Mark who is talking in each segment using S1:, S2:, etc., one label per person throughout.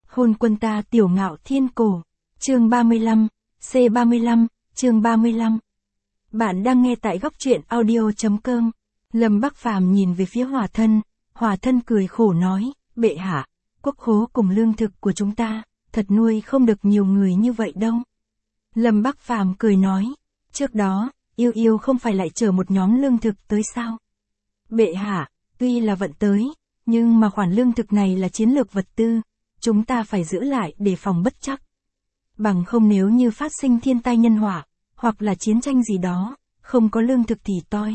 S1: Hôn quân ta tiểu ngạo thiên cổ. Chương 35, C35, chương 35. Bạn đang nghe tại góc truyện audio.com. Lâm Bắc Phàm nhìn về phía Hòa thân cười khổ nói, bệ hạ, quốc khố cùng lương thực của chúng ta, thật nuôi không được nhiều người như vậy đâu. Lâm Bắc Phàm cười nói, trước đó, yêu không phải lại chở một nhóm lương thực tới sao? Bệ hạ, tuy là vận tới, nhưng mà khoản lương thực này là chiến lược vật tư, chúng ta phải giữ lại để phòng bất trắc. Bằng không nếu như phát sinh thiên tai nhân họa, hoặc là chiến tranh gì đó, không có lương thực thì toi.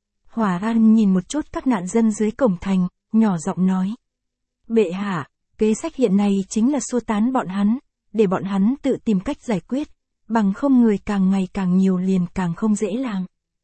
S1: Hòa An nhìn một chút các nạn dân dưới cổng thành, nhỏ giọng nói. Bệ hạ, kế sách hiện nay chính là xua tán bọn hắn, để bọn hắn tự tìm cách giải quyết, bằng không người càng ngày càng nhiều liền càng không dễ làm.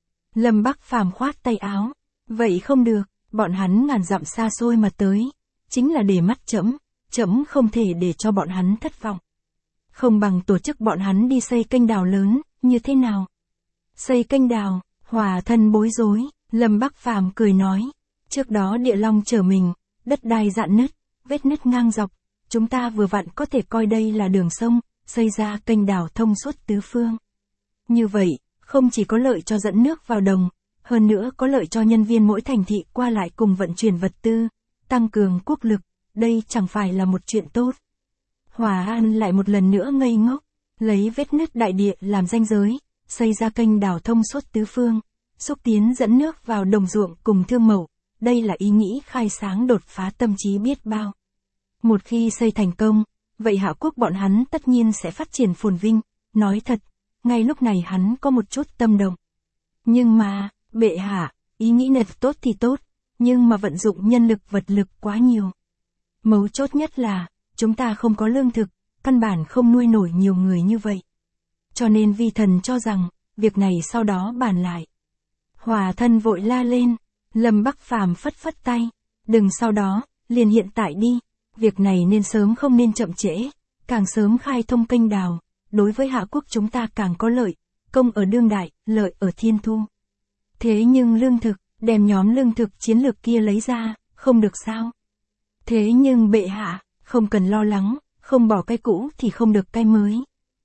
S1: Lâm Bắc Phàm khoát tay áo, vậy không được, bọn hắn ngàn dặm xa xôi mà tới, chính là để mắt trẫm không thể để cho bọn hắn thất vọng. Không bằng tổ chức bọn hắn đi xây kênh đào lớn, như thế nào? Xây kênh đào, Hòa thân bối rối, Lâm Bắc Phàm cười nói, trước đó địa long chở mình, đất đai rạn nứt, vết nứt ngang dọc, chúng ta vừa vặn có thể coi đây là đường sông, xây ra kênh đào thông suốt tứ phương. Như vậy, không chỉ có lợi cho dẫn nước vào đồng, hơn nữa có lợi cho nhân viên mỗi thành thị qua lại cùng vận chuyển vật tư, tăng cường quốc lực, đây chẳng phải là một chuyện tốt. Hòa An lại một lần nữa ngây ngốc, lấy vết nứt đại địa làm ranh giới, xây ra kênh đào thông suốt tứ phương, xúc tiến dẫn nước vào đồng ruộng cùng thương mẫu, đây là ý nghĩ khai sáng đột phá tâm trí biết bao. Một khi xây thành công, vậy Hạ quốc bọn hắn tất nhiên sẽ phát triển phồn vinh, nói thật, ngay lúc này hắn có một chút tâm động. Nhưng mà, bệ hạ, ý nghĩ này tốt thì tốt, nhưng mà vận dụng nhân lực vật lực quá nhiều. Mấu chốt nhất là, chúng ta không có lương thực, căn bản không nuôi nổi nhiều người như vậy. Cho nên vi thần cho rằng, việc này sau đó bàn lại. Hòa thân vội la lên, Lâm Bắc Phàm phất phất tay, đừng sau đó, liền hiện tại đi, việc này nên sớm không nên chậm trễ, càng sớm khai thông kênh đào, đối với Hạ quốc chúng ta càng có lợi, công ở đương đại, lợi ở thiên thu. Thế nhưng lương thực, đem nhóm lương thực chiến lược kia lấy ra, không được sao? Thế nhưng bệ hạ, không cần lo lắng, không bỏ cái cũ thì không được cái mới.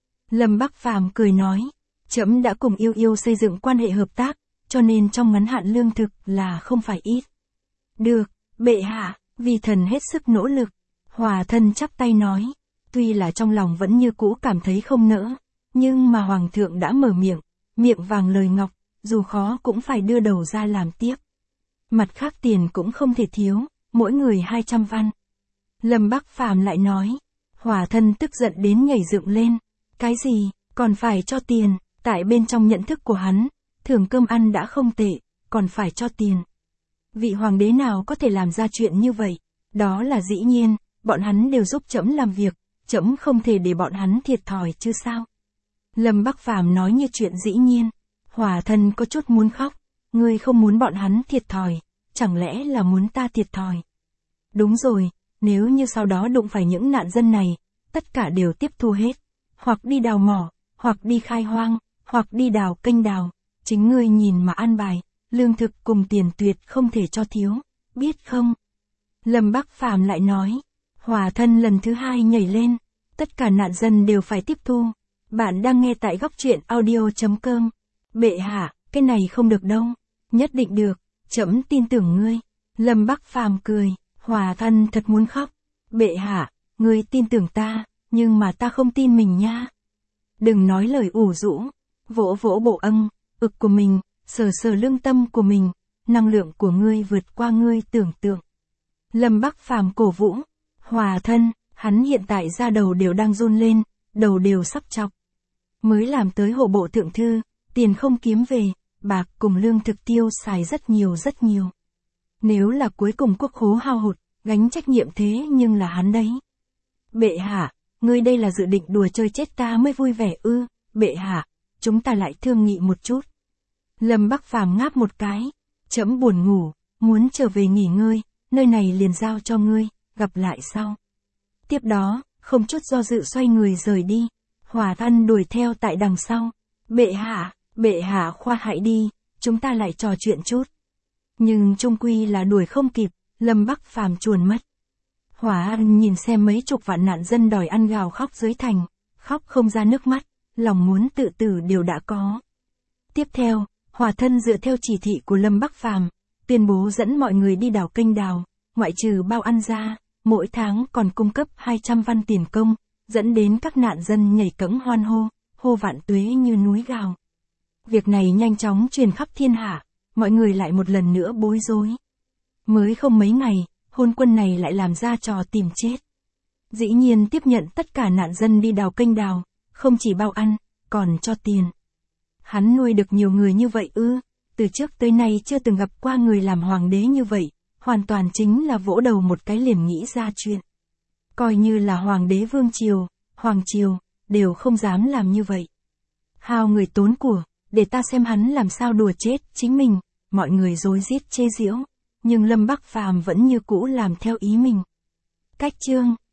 S1: Lâm Bắc Phàm cười nói, trẫm đã cùng yêu xây dựng quan hệ hợp tác, cho nên trong ngắn hạn lương thực là không phải ít. Được, bệ hạ, vì thần hết sức nỗ lực. Hòa thân chắp tay nói, tuy là trong lòng vẫn như cũ cảm thấy không nỡ, nhưng mà hoàng thượng đã mở miệng, miệng vàng lời ngọc, dù khó cũng phải đưa đầu ra làm tiếp. Mặt khác tiền cũng không thể thiếu, mỗi người 200 văn. Lâm Bắc Phàm lại nói, Hòa thân tức giận đến nhảy dựng lên, cái gì, còn phải cho tiền, tại bên trong nhận thức của hắn, thưởng cơm ăn đã không tệ, còn phải cho tiền. Vị hoàng đế nào có thể làm ra chuyện như vậy, đó là dĩ nhiên, bọn hắn đều giúp trẫm làm việc, trẫm không thể để bọn hắn thiệt thòi chứ sao. Lâm Bắc Phàm nói như chuyện dĩ nhiên, Hòa thân có chút muốn khóc, ngươi không muốn bọn hắn thiệt thòi, chẳng lẽ là muốn ta thiệt thòi. Đúng rồi, nếu như sau đó đụng phải những nạn dân này, tất cả đều tiếp thu hết, hoặc đi đào mỏ, hoặc đi khai hoang, hoặc đi đào kênh đào, chính ngươi nhìn mà an bài, lương thực cùng tiền tuyệt không thể cho thiếu, biết không? Lâm Bắc Phàm lại nói, Hòa thân lần thứ hai nhảy lên, tất cả nạn dân đều phải tiếp thu. Bạn đang nghe tại góc truyện audio.com. Bệ hạ, cái này không được đâu. Nhất định được, trẫm tin tưởng ngươi. Lâm Bắc Phàm cười, Hòa thân thật muốn khóc. Bệ hạ, ngươi tin tưởng ta, nhưng mà ta không tin mình nha. Đừng nói lời ủ rũ, vỗ vỗ bộ ực của mình, sờ sờ lương tâm của mình, năng lượng của ngươi vượt qua ngươi tưởng tượng. Lâm Bắc Phàm cổ vũ, Hòa thân, hắn hiện tại da đầu đều đang run lên, đầu đều sắp chọc. Mới làm tới hộ bộ thượng thư, tiền không kiếm về, bạc cùng lương thực tiêu xài rất nhiều. Nếu là cuối cùng quốc khố hao hụt, gánh trách nhiệm thế nhưng là hắn đấy. Bệ hạ, ngươi đây là dự định đùa chơi chết ta mới vui vẻ ư? Bệ hạ, chúng ta lại thương nghị một chút. Lâm Bắc Phàm ngáp một cái, trẫm buồn ngủ, muốn trở về nghỉ ngơi, nơi này liền giao cho ngươi, gặp lại sau. Tiếp đó, không chút do dự xoay người rời đi. Hòa thân đuổi theo tại đằng sau. Bệ hạ khoa hãy đi, chúng ta lại trò chuyện chút. Nhưng chung quy là đuổi không kịp, Lâm Bắc Phàm chuồn mất. Hòa An nhìn xem mấy chục vạn nạn dân đòi ăn gào khóc dưới thành, khóc không ra nước mắt, lòng muốn tự tử đều đã có. Tiếp theo, Hòa Thân dựa theo chỉ thị của Lâm Bắc Phàm, tuyên bố dẫn mọi người đi đào kênh đào, ngoại trừ bao ăn ra, mỗi tháng còn cung cấp 200 văn tiền công, dẫn đến các nạn dân nhảy cẫng hoan hô, hô vạn tuế như núi gào. Việc này nhanh chóng truyền khắp thiên hạ, mọi người lại một lần nữa bối rối. Mới không mấy ngày, hôn quân này lại làm ra trò tìm chết. Dĩ nhiên tiếp nhận tất cả nạn dân đi đào kênh đào, không chỉ bao ăn, còn cho tiền. Hắn nuôi được nhiều người như vậy ư? Từ trước tới nay chưa từng gặp qua người làm hoàng đế như vậy, hoàn toàn chính là vỗ đầu một cái liền nghĩ ra chuyện. Coi như là hoàng đế vương triều, hoàng triều, đều không dám làm như vậy. Hao người tốn của, để ta xem hắn làm sao đùa chết chính mình, mọi người rối rít chê giễu, nhưng Lâm Bắc Phàm vẫn như cũ làm theo ý mình. Cách chương